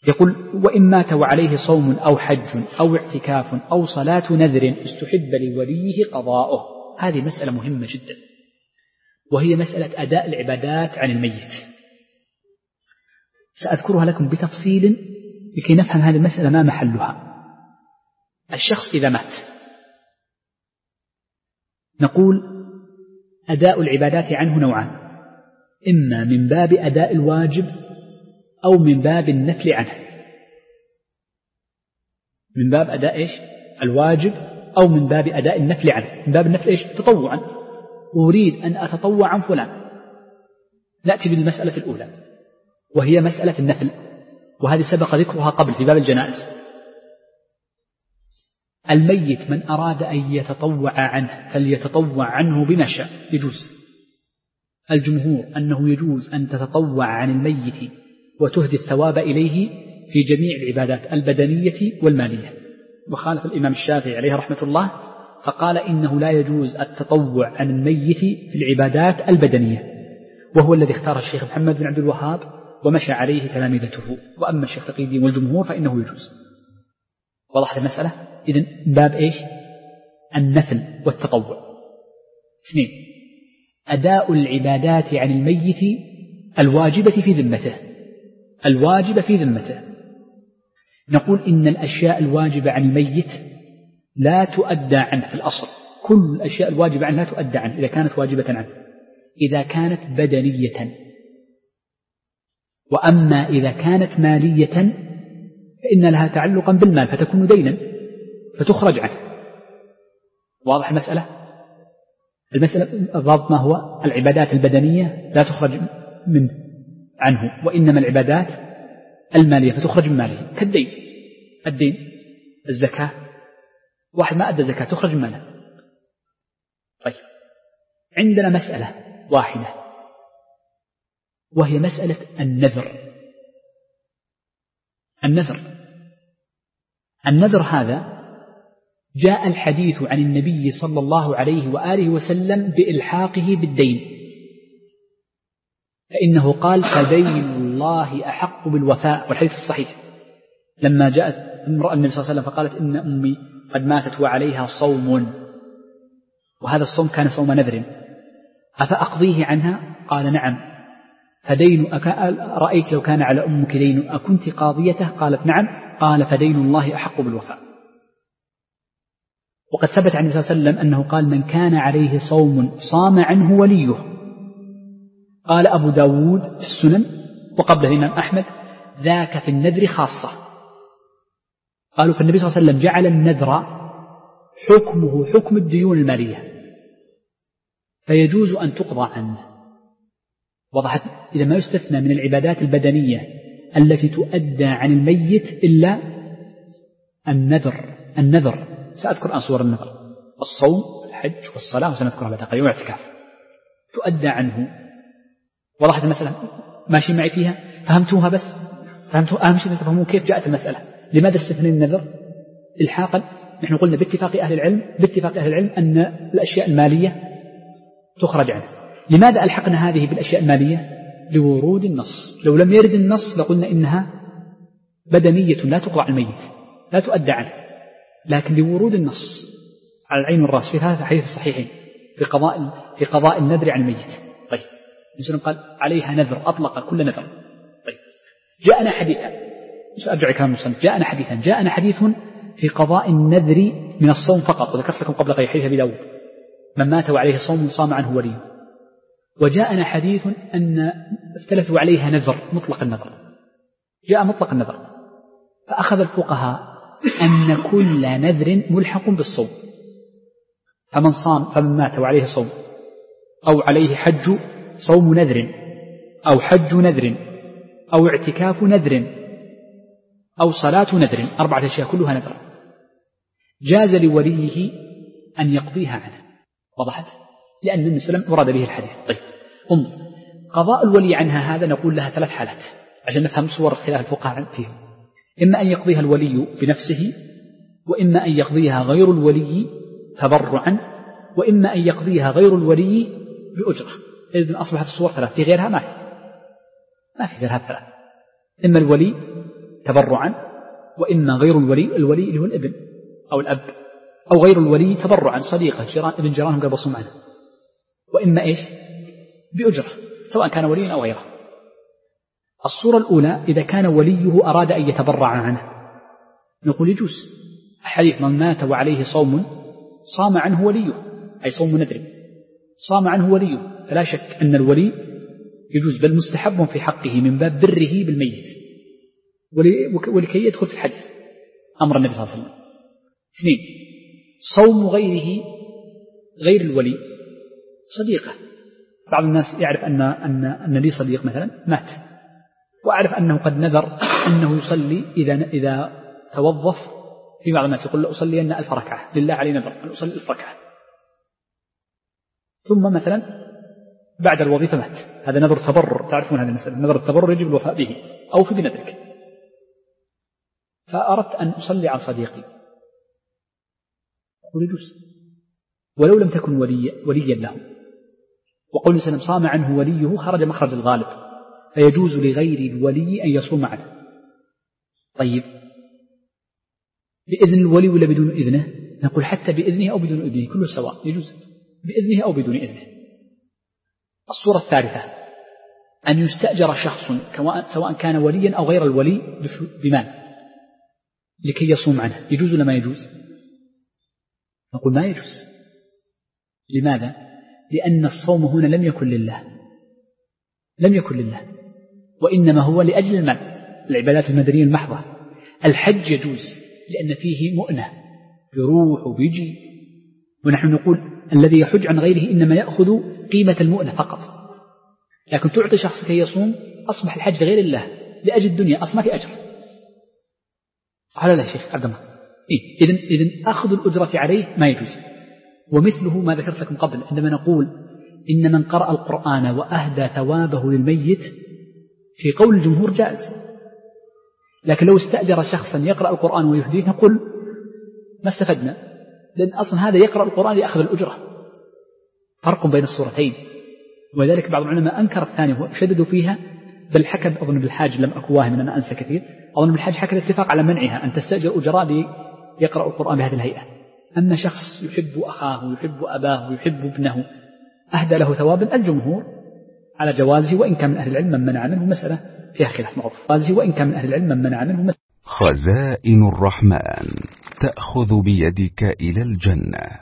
يقول وإن مات وعليه صوم أو حج أو اعتكاف أو صلاة نذر استحب لوليه قضاؤه. هذه مسألة مهمة جدا، وهي مسألة أداء العبادات عن الميت. سأذكرها لكم بتفصيل لكي نفهم هذه المسألة ما محلها. الشخص إذا مات نقول أداء العبادات عنه نوعان، إما من باب أداء الواجب أو من باب النفل عنه. من باب أداء إيش؟ الواجب، أو من باب أداء النفل عنه. من باب النفل إيش؟ تطوعا، أريد أن أتطوع عن فلان. نأتي بالمسألة الأولى وهي مسألة النفل، وهذه سبق ذكرها قبل في باب الجنائز. الميت من أراد أن يتطوع عنه فليتطوع عنه بما شاء، يجوز. الجمهور أنه يجوز أن تتطوع عن الميت وتهدي الثواب إليه في جميع العبادات البدنية والمالية. وخالف الإمام الشافعي عليه رحمة الله فقال إنه لا يجوز التطوع عن الميت في العبادات البدنية، وهو الذي اختار الشيخ محمد بن عبد الوهاب ومشى عليه تلامذته. وأما الشيخ تقي الدين والجمهور فإنه يجوز. وضحت المسألة؟ إذن باب إيش؟ النفل والتطوع. 2. أداء العبادات عن الميت الواجبة في ذمته. الواجبة في ذمته، نقول إن الأشياء الواجبة عن الميت لا تؤدى عنه في الأصل. كل الأشياء الواجبة عنه لا تؤدى عنه إذا كانت واجبة عنه، إذا كانت بدنية. وأما إذا كانت مالية فإن لها تعلقا بالمال فتكون دينا فتخرج عنه. واضح المسألة؟ المسألة الضابط ما هو؟ العبادات البدنية لا تخرج عنه، وإنما العبادات المالية فتخرج من ماله، كالدين. الدين، الزكاة، واحد ما أدى زكاة تخرج من ماله. طيب، عندنا مسألة واحدة وهي مسألة النذر. النذر هذا جاء الحديث عن النبي صلى الله عليه وآله وسلم بإلحاقه بالدين، فإنه قال فدين الله أحق بالوفاء، والحديث الصحيح لما جاءت امرأة النبي صلى الله عليه وسلم فقالت إن أمي قد ماتت وعليها صوم، وهذا الصوم كان صوم نذر، أفأقضيه عنها؟ قال نعم. فدين رأيت لو كان على أمك دين أكنت قاضيته؟ قالت نعم. قال فدين الله أحق بالوفاء. وقد ثبت عن النبي صلى الله عليه وسلم أنه قال من كان عليه صوم صام عنه وليه. قال أبو داود في السنن وقبله الإمام أحمد ذاك في النذر خاصة. قالوا فالنبي صلى الله عليه وسلم جعل النذر حكمه حكم الديون المالية، فيجوز أن تقضى عنه. وضحت؟ إذا ما يستثنى من العبادات البدنية التي تؤدى عن الميت إلا النذر. سأذكر عن صور النذر: الصوم، الحج، والصلاة، وسنذكرها بعد قليل، والاعتكاف تؤدى عنه. وضحت المسألة؟ ماشي معي فيها؟ فهمتوها؟ بس فهمتوا؟ أهم شيء تفهمون كيف جاءت المسألة. لماذا استثنى النذر إلحاقا؟ نحن قلنا باتفاق أهل العلم أن الأشياء المالية تخرج عنه. لماذا ألحقنا هذه بالأشياء المالية؟ لورود النص. لو لم يرد النص لقلنا إنها بدنية لا تقضى عن الميت، لا تؤدى عنه، لكن لورود النص على العين والرأس في هذا حديث الصحيحين في قضاء النذر عن الميت. طيب، النبي قال عليها نذر، أطلق كل نذر. طيب، جاءنا حديثا، سأرجع كلام المصنف، جاءنا حديث في قضاء النذر من الصوم فقط، وذكرت لكم قبل قليل حديث أبي داود من مات وعليه صوم صام عنه وليه. وجاءنا حديث أن اختلفوا عليها نذر، مطلق النذر، جاء مطلق النذر، فأخذ الفقهاء أن كل نذر ملحق بالصوم، فمن مات وعليه صوم أو عليه حج صوم نذر أو حج نذر أو اعتكاف نذر أو صلاة نذر، 4 أشياء كلها نذر، جاز لوليه أن يقضيها عنه. وضحت؟ لأن النبي صلى الله عليه وسلم ورد به الحديث. طيب، انظر، قضاء الولي عنها هذا نقول لها 3 حالات عشان نفهم صور اختلاف الفقهاء فيهم: إما أن يقضيها الولي بنفسه، وإما أن يقضيها غير الولي تبرعا، وإما أن يقضيها غير الولي بأجرة. إذن أصبحت الصور 3، في غيرها ما في غيرها 3: إما الولي تبرعا، وإما غير الولي اللي هو الابن أو الأب، أو غير الولي تبرعا صديقه جيران ابن جيرانهم قال بصوا معنا، وإما إيش بأجرة سواء كان ولي أو غيره. الصورة الأولى إذا كان وليه أراد أن يتبرع عنه نقول يجوز. حديث من مات وعليه صوم صام عنه وليه، أي صوم ندر صام عنه وليه، فلا شك أن الولي يجوز بل مستحب في حقه من باب بره بالميت ولكي يدخل في الحديث أمر النبي صلى الله عليه وسلم. 2 صوم غير الولي صديقه. بعض الناس يعرف أن لي صديق مثلا مات، وأعرف أنه قد نذر أنه يصلي إذا توظف. في بعض الناس يقول أصلي أن 1000 ركعة لله علي نذر أن أصلي 1000 ركعة، ثم مثلا بعد الوظيفة مات، هذا نذر تبرر، تعرفون هذه المسألة، نذر التبرر يجب الوفاء به أو في بنذرك. فأردت أن أصلي عن صديقي أقول يجوز ولو لم تكن وليا له، وقول سلم صام عنه وليه خرج مخرج الغالب، فيجوز لغير الولي أن يصوم عنه. طيب بإذن الولي ولا بدون إذنه؟ نقول حتى بإذنه أو بدون إذنه كله سواء، يجوز بإذنه أو بدون إذنه. الصورة الثالثة أن يستأجر شخص سواء كان وليا أو غير الولي بمال لكي يصوم عنه، يجوز ولا ما يجوز؟ نقول ما يجوز. لماذا؟ لأن الصوم هنا لم يكن لله، وإنما هو لأجل المال، العبادات المدنية المحضة. الحج يجوز لأن فيه مؤنة، يروح وبيجي، ونحن نقول الذي يحج عن غيره إنما يأخذ قيمة المؤنة فقط، لكن تعطي شخص كي يصوم أصبح الحج غير الله لأجل الدنيا، أصبح في أجر. صح لا شيخ عبد الله؟ إذن أخذ الأجرة عليه ما يجوز. ومثله ما ذكرت لكم قبل عندما نقول إن من قرأ القرآن وأهدى ثوابه للميت في قول الجمهور جائز، لكن لو استأجر شخصا يقرأ القرآن ويهديه نقول ما استفدنا، لأن أصلا هذا يقرأ القرآن لأخذ الأجرة. فرق بين الصورتين، ولذلك بعض العلماء أنكر الثانية وشددوا فيها، بل حكى أظن بالحاج، لم أكن واهم أن أنا أنسى كثير، أظن بالحاج حكى الاتفاق على منعها أن تستأجر أجراء ليقرأ القرآن بهذه الهيئة. أما شخص يحب أخاه ويحب أباه ويحب ابنه أهدى له ثوابا، الجمهور على جوازه، وإن كان من أهل العلم من منع منه، مسألة فيها خلاف معروف، جوازه وإن كان من أهل العلم من منع منه. خزائن الرحمن تأخذ بيدك إلى الجنة.